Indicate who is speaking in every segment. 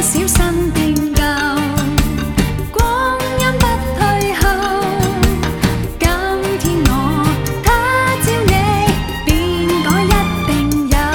Speaker 1: 小新變舊，光陰不退後。今天我他朝你，變改一定有。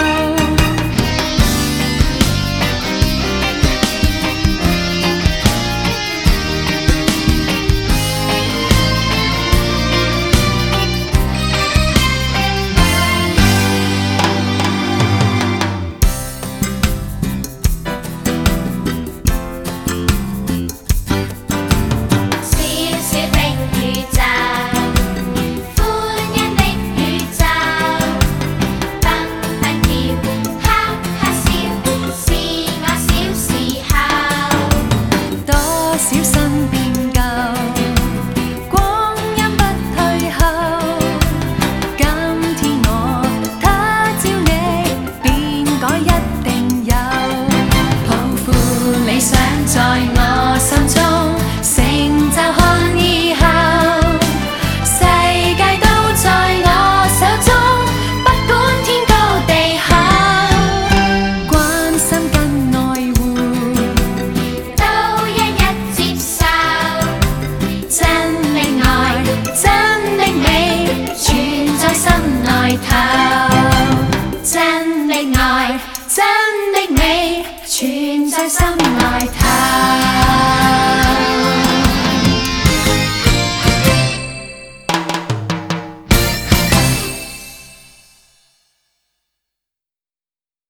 Speaker 1: 小新變舊，光陰不退後。今天我他朝你，變改一定有。抱負理想在我心中，成就看以後。世界都在我手中，不管天高地厚。關心跟愛護。真的愛，真的美，存在心內頭。